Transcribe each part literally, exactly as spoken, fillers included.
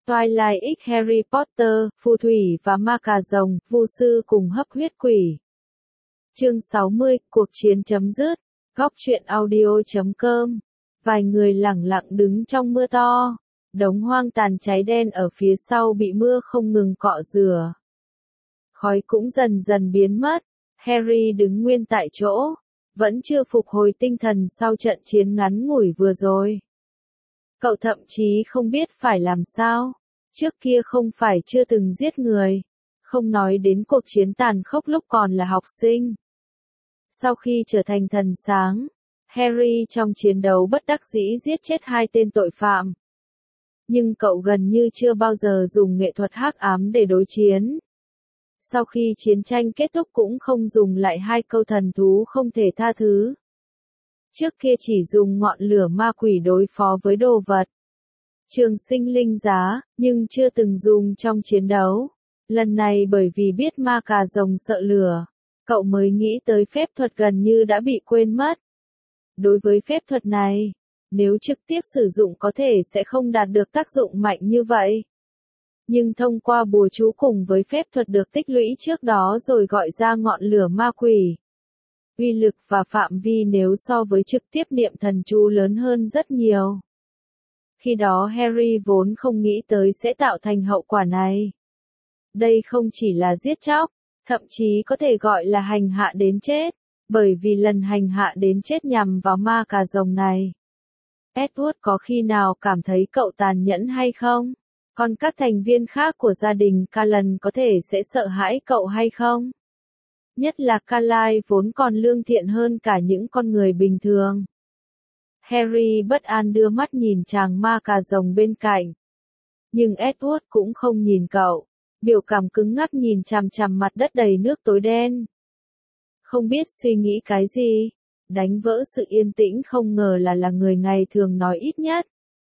Twilight X Harry Potter, phù thủy và ma cà rồng, vu sư cùng hấp huyết quỷ. Chương sáu mươi, cuộc chiến chấm dứt. Góc truyện audio chấm com. Vài người lẳng lặng đứng trong mưa to. Đống hoang tàn cháy đen ở phía sau bị mưa không ngừng cọ rửa. Khói cũng dần dần biến mất. Harry đứng nguyên tại chỗ, vẫn chưa phục hồi tinh thần sau trận chiến ngắn ngủi vừa rồi. Cậu thậm chí không biết phải làm sao. Trước kia không phải chưa từng giết người, không nói đến cuộc chiến tàn khốc lúc còn là học sinh. Sau khi trở thành thần sáng, Harry trong chiến đấu bất đắc dĩ giết chết hai tên tội phạm. Nhưng cậu gần như chưa bao giờ dùng nghệ thuật hắc ám để đối chiến. Sau khi chiến tranh kết thúc cũng không dùng lại hai câu thần thú không thể tha thứ. Trước kia chỉ dùng ngọn lửa ma quỷ đối phó với đồ vật. Trường sinh linh giá, nhưng chưa từng dùng trong chiến đấu. Lần này bởi vì biết ma cà rồng sợ lửa, cậu mới nghĩ tới phép thuật gần như đã bị quên mất. Đối với phép thuật này, nếu trực tiếp sử dụng có thể sẽ không đạt được tác dụng mạnh như vậy. Nhưng thông qua bùa chú cùng với phép thuật được tích lũy trước đó rồi gọi ra ngọn lửa ma quỷ. Uy lực và phạm vi nếu so với trực tiếp niệm thần chú lớn hơn rất nhiều. Khi đó Harry vốn không nghĩ tới sẽ tạo thành hậu quả này. Đây không chỉ là giết chóc, thậm chí có thể gọi là hành hạ đến chết, bởi vì lần hành hạ đến chết nhằm vào ma cà rồng này. Edward có khi nào cảm thấy cậu tàn nhẫn hay không? Còn các thành viên khác của gia đình Cullen có thể sẽ sợ hãi cậu hay không? Nhất là Carlisle vốn còn lương thiện hơn cả những con người bình thường. Harry bất an đưa mắt nhìn chàng ma cà rồng bên cạnh. Nhưng Edward cũng không nhìn cậu, biểu cảm cứng ngắc nhìn chằm chằm mặt đất đầy nước tối đen. Không biết suy nghĩ cái gì, đánh vỡ sự yên tĩnh không ngờ là là người ngày thường nói ít nhất.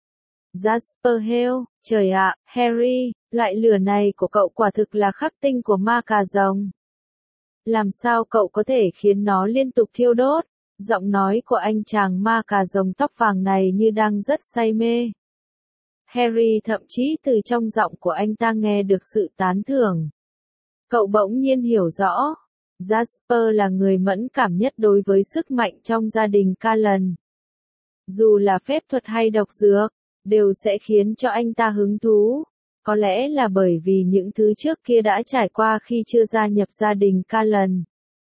Jasper Hale, trời ạ, Harry, loại lửa này của cậu quả thực là khắc tinh của ma cà rồng. Làm sao cậu có thể khiến nó liên tục thiêu đốt? Giọng nói của anh chàng ma cà rồng tóc vàng này như đang rất say mê. Harry thậm chí từ trong giọng của anh ta nghe được sự tán thưởng. Cậu bỗng nhiên hiểu rõ, Jasper là người mẫn cảm nhất đối với sức mạnh trong gia đình Cullen. Dù là phép thuật hay độc dược, đều sẽ khiến cho anh ta hứng thú. Có lẽ là bởi vì những thứ trước kia đã trải qua khi chưa gia nhập gia đình Cullen.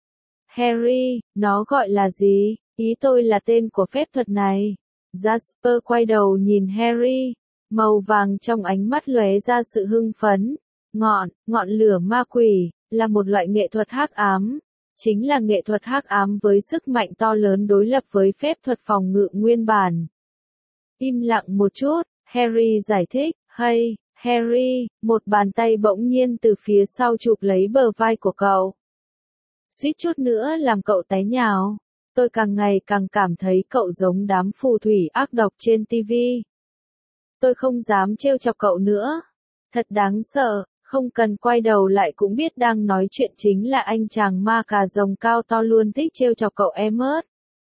Harry, nó gọi là gì? Ý tôi là tên của phép thuật này. Jasper quay đầu nhìn Harry, màu vàng trong ánh mắt lóe ra sự hưng phấn. Ngọn, ngọn lửa ma quỷ, là một loại nghệ thuật hắc ám. Chính là nghệ thuật hắc ám với sức mạnh to lớn đối lập với phép thuật phòng ngự nguyên bản. Im lặng một chút, Harry giải thích, hey, Harry, một bàn tay bỗng nhiên từ phía sau chụp lấy bờ vai của cậu. Suýt chút nữa làm cậu té nhào. Tôi càng ngày càng cảm thấy cậu giống đám phù thủy ác độc trên ti vi. Tôi không dám trêu chọc cậu nữa. Thật đáng sợ, không cần quay đầu lại cũng biết đang nói chuyện chính là anh chàng ma cà rồng cao to luôn thích trêu chọc cậu Emmet.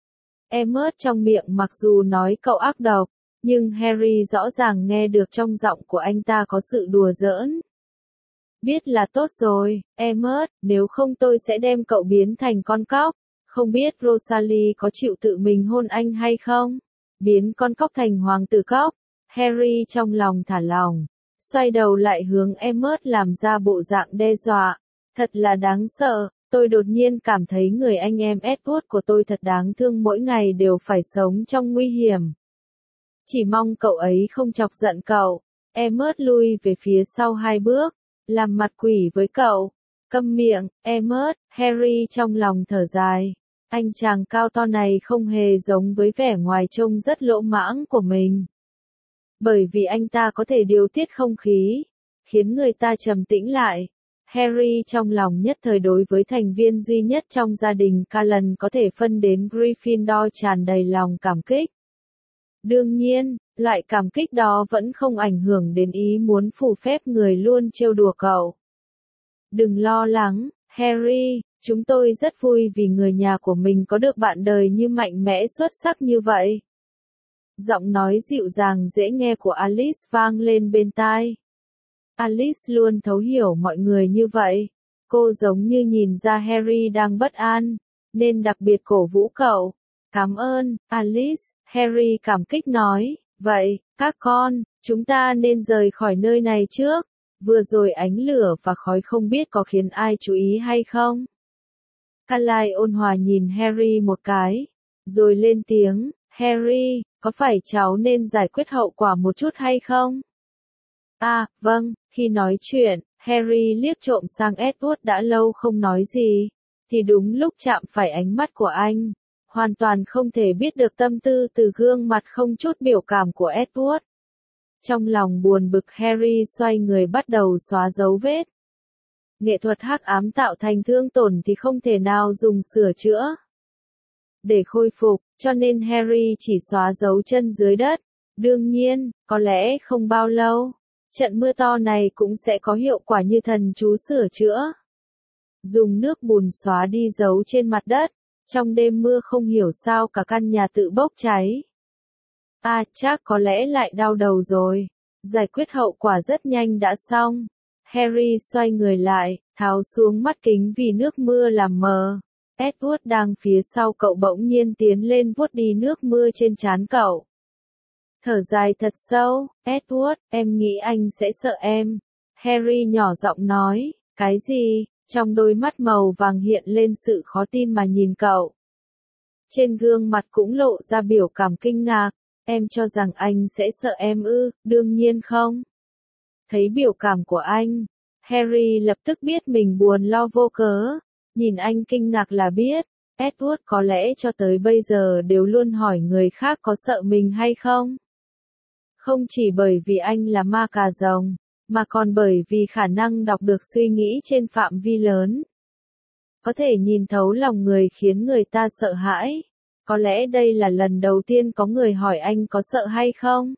Emmet trong miệng mặc dù nói cậu ác độc, nhưng Harry rõ ràng nghe được trong giọng của anh ta có sự đùa giỡn. Biết là tốt rồi, Emmet, nếu không tôi sẽ đem cậu biến thành con cóc. Không biết Rosalie có chịu tự mình hôn anh hay không? Biến con cóc thành hoàng tử cóc. Harry trong lòng thả lỏng, xoay đầu lại hướng Emmet làm ra bộ dạng đe dọa. Thật là đáng sợ, tôi đột nhiên cảm thấy người anh em Edward của tôi thật đáng thương, mỗi ngày đều phải sống trong nguy hiểm. Chỉ mong cậu ấy không chọc giận cậu. Emmet lui về phía sau hai bước, làm mặt quỷ với cậu. Câm miệng, Emmet. Harry trong lòng thở dài. Anh chàng cao to này không hề giống với vẻ ngoài trông rất lỗ mãng của mình. Bởi vì anh ta có thể điều tiết không khí, khiến người ta trầm tĩnh lại. Harry trong lòng nhất thời đối với thành viên duy nhất trong gia đình Cullen có thể phân đến Gryffindor tràn đầy lòng cảm kích. Đương nhiên, loại cảm kích đó vẫn không ảnh hưởng đến ý muốn phù phép người luôn trêu đùa cậu. Đừng lo lắng, Harry, chúng tôi rất vui vì người nhà của mình có được bạn đời như mạnh mẽ xuất sắc như vậy. Giọng nói dịu dàng dễ nghe của Alice vang lên bên tai. Alice luôn thấu hiểu mọi người như vậy. Cô giống như nhìn ra Harry đang bất an, nên đặc biệt cổ vũ cậu. Cảm ơn, Alice, Harry cảm kích nói. Vậy, các con, chúng ta nên rời khỏi nơi này trước. Vừa rồi ánh lửa và khói không biết có khiến ai chú ý hay không. Carly ôn hòa nhìn Harry một cái, rồi lên tiếng, Harry, có phải cháu nên giải quyết hậu quả một chút hay không? À, vâng, khi nói chuyện, Harry liếc trộm sang Edward đã lâu không nói gì, thì đúng lúc chạm phải ánh mắt của anh. Hoàn toàn không thể biết được tâm tư từ gương mặt không chút biểu cảm của Edward. Trong lòng buồn bực Harry xoay người bắt đầu xóa dấu vết. Nghệ thuật hắc ám tạo thành thương tổn thì không thể nào dùng sửa chữa để khôi phục, cho nên Harry chỉ xóa dấu chân dưới đất. Đương nhiên, có lẽ không bao lâu, trận mưa to này cũng sẽ có hiệu quả như thần chú sửa chữa. Dùng nước bùn xóa đi dấu trên mặt đất, trong đêm mưa không hiểu sao cả căn nhà tự bốc cháy. À, chắc có lẽ lại đau đầu rồi. Giải quyết hậu quả rất nhanh đã xong. Harry xoay người lại, tháo xuống mắt kính vì nước mưa làm mờ. Edward đang phía sau cậu bỗng nhiên tiến lên vuốt đi nước mưa trên trán cậu. Thở dài thật sâu, Edward, em nghĩ anh sẽ sợ em. Harry nhỏ giọng nói, cái gì? Trong đôi mắt màu vàng hiện lên sự khó tin mà nhìn cậu. Trên gương mặt cũng lộ ra biểu cảm kinh ngạc, em cho rằng anh sẽ sợ em ư, đương nhiên không. Thấy biểu cảm của anh, Harry lập tức biết mình buồn lo vô cớ, nhìn anh kinh ngạc là biết, Edward có lẽ cho tới bây giờ đều luôn hỏi người khác có sợ mình hay không. Không chỉ bởi vì anh là ma cà rồng, mà còn bởi vì khả năng đọc được suy nghĩ trên phạm vi lớn. Có thể nhìn thấu lòng người khiến người ta sợ hãi. Có lẽ đây là lần đầu tiên có người hỏi anh có sợ hay không.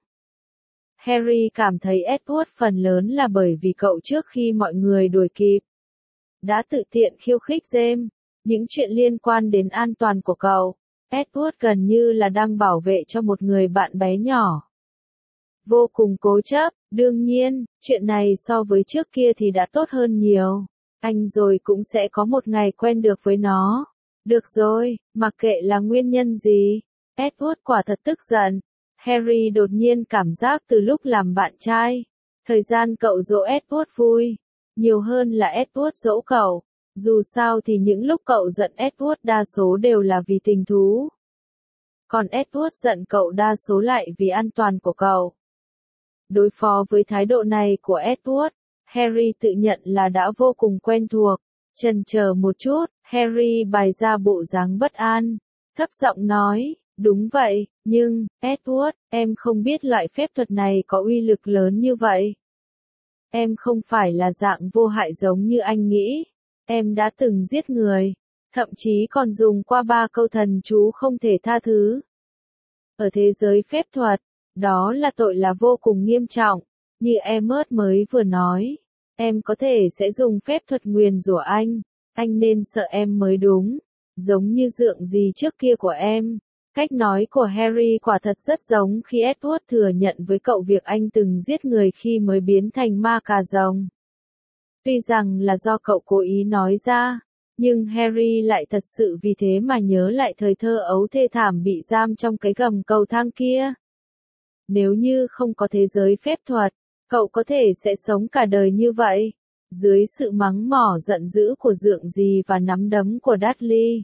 Harry cảm thấy Edward phần lớn là bởi vì cậu trước khi mọi người đuổi kịp, đã tự tiện khiêu khích James, những chuyện liên quan đến an toàn của cậu. Edward gần như là đang bảo vệ cho một người bạn bé nhỏ. Vô cùng cố chấp, đương nhiên, chuyện này so với trước kia thì đã tốt hơn nhiều. Anh rồi cũng sẽ có một ngày quen được với nó. Được rồi, mặc kệ là nguyên nhân gì. Edward quả thật tức giận. Harry đột nhiên cảm giác từ lúc làm bạn trai, thời gian cậu dỗ Edward vui, nhiều hơn là Edward dỗ cậu. Dù sao thì những lúc cậu giận Edward đa số đều là vì tình thú. Còn Edward giận cậu đa số lại vì an toàn của cậu. Đối phó với thái độ này của Edward, Harry tự nhận là đã vô cùng quen thuộc. Chần chờ một chút, Harry bày ra bộ dáng bất an, thấp giọng nói, đúng vậy, nhưng, Edward, em không biết loại phép thuật này có uy lực lớn như vậy. Em không phải là dạng vô hại giống như anh nghĩ. Em đã từng giết người, thậm chí còn dùng qua ba câu thần chú không thể tha thứ. Ở thế giới phép thuật, đó là tội là vô cùng nghiêm trọng, như Emmet mới vừa nói. Em có thể sẽ dùng phép thuật nguyền rủa anh, anh nên sợ em mới đúng, giống như dượng gì trước kia của em. Cách nói của Harry quả thật rất giống khi Edward thừa nhận với cậu việc anh từng giết người khi mới biến thành ma cà rồng. Tuy rằng là do cậu cố ý nói ra, nhưng Harry lại thật sự vì thế mà nhớ lại thời thơ ấu thê thảm bị giam trong cái gầm cầu thang kia. Nếu như không có thế giới phép thuật, cậu có thể sẽ sống cả đời như vậy, dưới sự mắng mỏ giận dữ của dượng dì và nắm đấm của Dudley.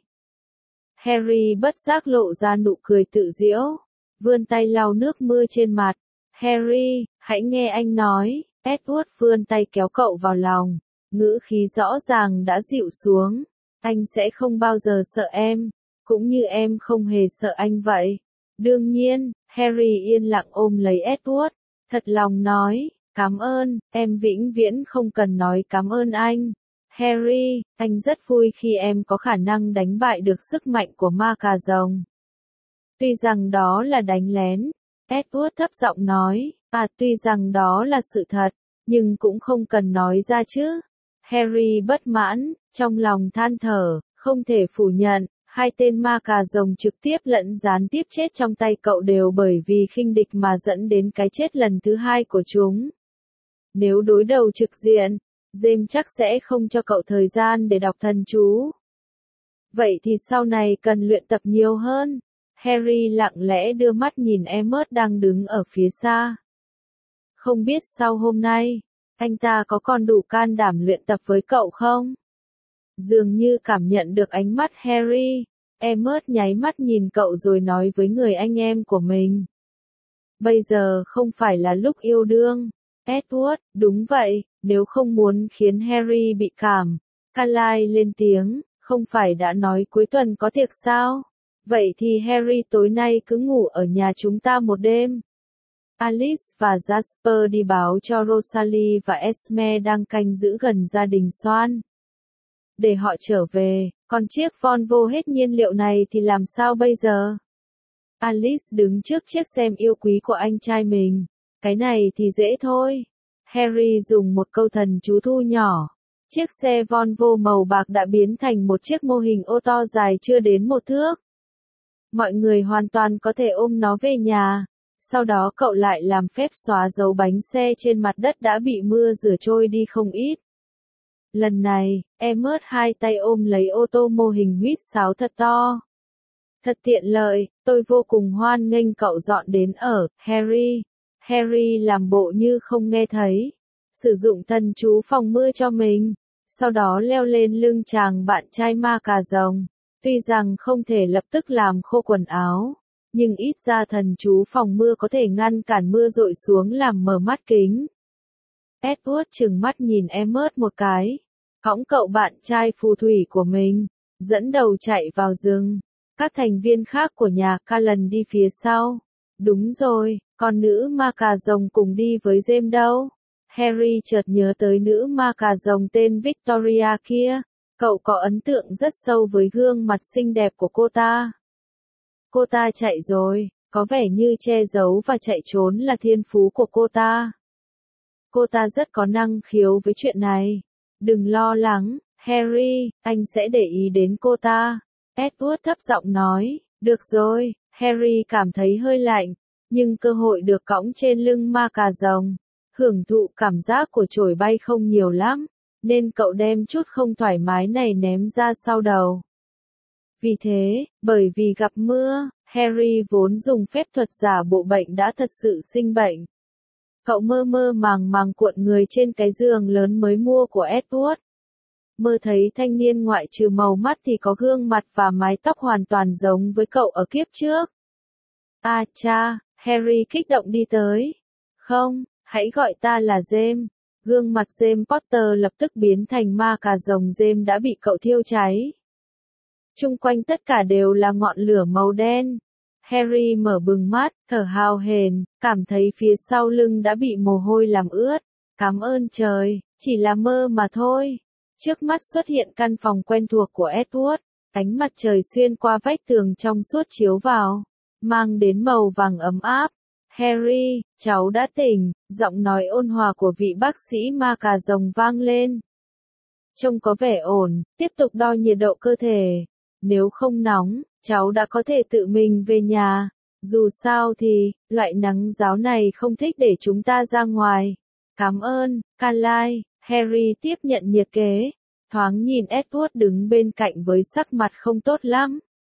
Harry bất giác lộ ra nụ cười tự giễu, vươn tay lau nước mưa trên mặt. Harry, hãy nghe anh nói. Edward vươn tay kéo cậu vào lòng, ngữ khí rõ ràng đã dịu xuống. Anh sẽ không bao giờ sợ em, cũng như em không hề sợ anh vậy. Đương nhiên, Harry yên lặng ôm lấy Edward, thật lòng nói, cảm ơn, em vĩnh viễn không cần nói cảm ơn anh. Harry, anh rất vui khi em có khả năng đánh bại được sức mạnh của ma cà rồng. Tuy rằng đó là đánh lén, Edward thấp giọng nói, à tuy rằng đó là sự thật, nhưng cũng không cần nói ra chứ. Harry bất mãn, trong lòng than thở, không thể phủ nhận, hai tên ma cà rồng trực tiếp lẫn gián tiếp chết trong tay cậu đều bởi vì khinh địch mà dẫn đến cái chết lần thứ hai của chúng. Nếu đối đầu trực diện, James chắc sẽ không cho cậu thời gian để đọc thần chú. Vậy thì sau này cần luyện tập nhiều hơn. Harry lặng lẽ đưa mắt nhìn Emmet đang đứng ở phía xa. Không biết sau hôm nay, anh ta có còn đủ can đảm luyện tập với cậu không? Dường như cảm nhận được ánh mắt Harry, Emmet nháy mắt nhìn cậu rồi nói với người anh em của mình. Bây giờ không phải là lúc yêu đương. Edward, đúng vậy, nếu không muốn khiến Harry bị cảm. Carlisle lên tiếng, không phải đã nói cuối tuần có tiệc sao? Vậy thì Harry tối nay cứ ngủ ở nhà chúng ta một đêm. Alice và Jasper đi báo cho Rosalie và Esme đang canh giữ gần gia đình Swan. Để họ trở về, còn chiếc Volvo hết nhiên liệu này thì làm sao bây giờ? Alice đứng trước chiếc xem yêu quý của anh trai mình. Cái này thì dễ thôi. Harry dùng một câu thần chú thu nhỏ. Chiếc xe Volvo màu bạc đã biến thành một chiếc mô hình ô tô dài chưa đến một thước. Mọi người hoàn toàn có thể ôm nó về nhà. Sau đó cậu lại làm phép xóa dấu bánh xe trên mặt đất đã bị mưa rửa trôi đi không ít. Lần này, Emmet hai tay ôm lấy ô tô mô hình huýt sáo thật to. Thật tiện lợi, tôi vô cùng hoan nghênh cậu dọn đến ở, Harry. Harry làm bộ như không nghe thấy. Sử dụng thần chú phòng mưa cho mình. Sau đó leo lên lưng chàng bạn trai ma cà rồng. Tuy rằng không thể lập tức làm khô quần áo, nhưng ít ra thần chú phòng mưa có thể ngăn cản mưa dội xuống làm mờ mắt kính. Edward trừng mắt nhìn Emmet một cái, cõng cậu bạn trai phù thủy của mình, dẫn đầu chạy vào rừng. Các thành viên khác của nhà Cullen đi phía sau. Đúng rồi, con nữ ma cà rồng cùng đi với James đâu? Harry chợt nhớ tới nữ ma cà rồng tên Victoria kia. Cậu có ấn tượng rất sâu với gương mặt xinh đẹp của cô ta. Cô ta chạy rồi, có vẻ như che giấu và chạy trốn là thiên phú của cô ta. Cô ta rất có năng khiếu với chuyện này. Đừng lo lắng, Harry, anh sẽ để ý đến cô ta. Edward thấp giọng nói, được rồi, Harry cảm thấy hơi lạnh, nhưng cơ hội được cõng trên lưng ma cà rồng, hưởng thụ cảm giác của chổi bay không nhiều lắm, nên cậu đem chút không thoải mái này ném ra sau đầu. Vì thế, bởi vì gặp mưa, Harry vốn dùng phép thuật giả bộ bệnh đã thật sự sinh bệnh. Cậu mơ mơ màng màng cuộn người trên cái giường lớn mới mua của Edward. Mơ thấy thanh niên ngoại trừ màu mắt thì có gương mặt và mái tóc hoàn toàn giống với cậu ở kiếp trước. À cha, Harry kích động đi tới. Không, hãy gọi ta là James. Gương mặt James Potter lập tức biến thành ma cà rồng. James đã bị cậu thiêu cháy. Chung quanh tất cả đều là ngọn lửa màu đen. Harry mở bừng mắt, thở hào hển, cảm thấy phía sau lưng đã bị mồ hôi làm ướt. Cảm ơn trời, chỉ là mơ mà thôi. Trước mắt xuất hiện căn phòng quen thuộc của Edward, ánh mặt trời xuyên qua vách tường trong suốt chiếu vào, mang đến màu vàng ấm áp. Harry, cháu đã tỉnh, giọng nói ôn hòa của vị bác sĩ ma cà rồng vang lên. Trông có vẻ ổn, tiếp tục đo nhiệt độ cơ thể. Nếu không nóng, cháu đã có thể tự mình về nhà. Dù sao thì, loại nắng ráo này không thích để chúng ta ra ngoài. Cảm ơn, Carlisle. Harry tiếp nhận nhiệt kế, thoáng nhìn Edward đứng bên cạnh với sắc mặt không tốt lắm.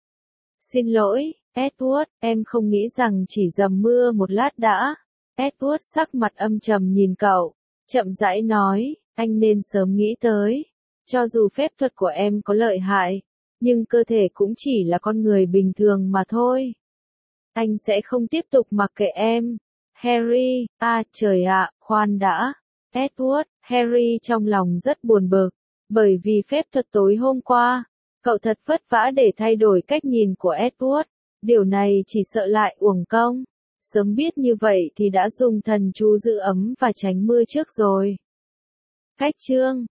Xin lỗi, Edward, em không nghĩ rằng chỉ dầm mưa một lát đã. Edward sắc mặt âm trầm nhìn cậu, chậm rãi nói, anh nên sớm nghĩ tới. Cho dù phép thuật của em có lợi hại, nhưng cơ thể cũng chỉ là con người bình thường mà thôi. Anh sẽ không tiếp tục mặc kệ em. Harry, à trời ạ, khoan đã. Edward, Harry trong lòng rất buồn bực, bởi vì phép thuật tối hôm qua, cậu thật vất vả để thay đổi cách nhìn của Edward, điều này chỉ sợ lại uổng công. Sớm biết như vậy thì đã dùng thần chú giữ ấm và tránh mưa trước rồi. Khách chương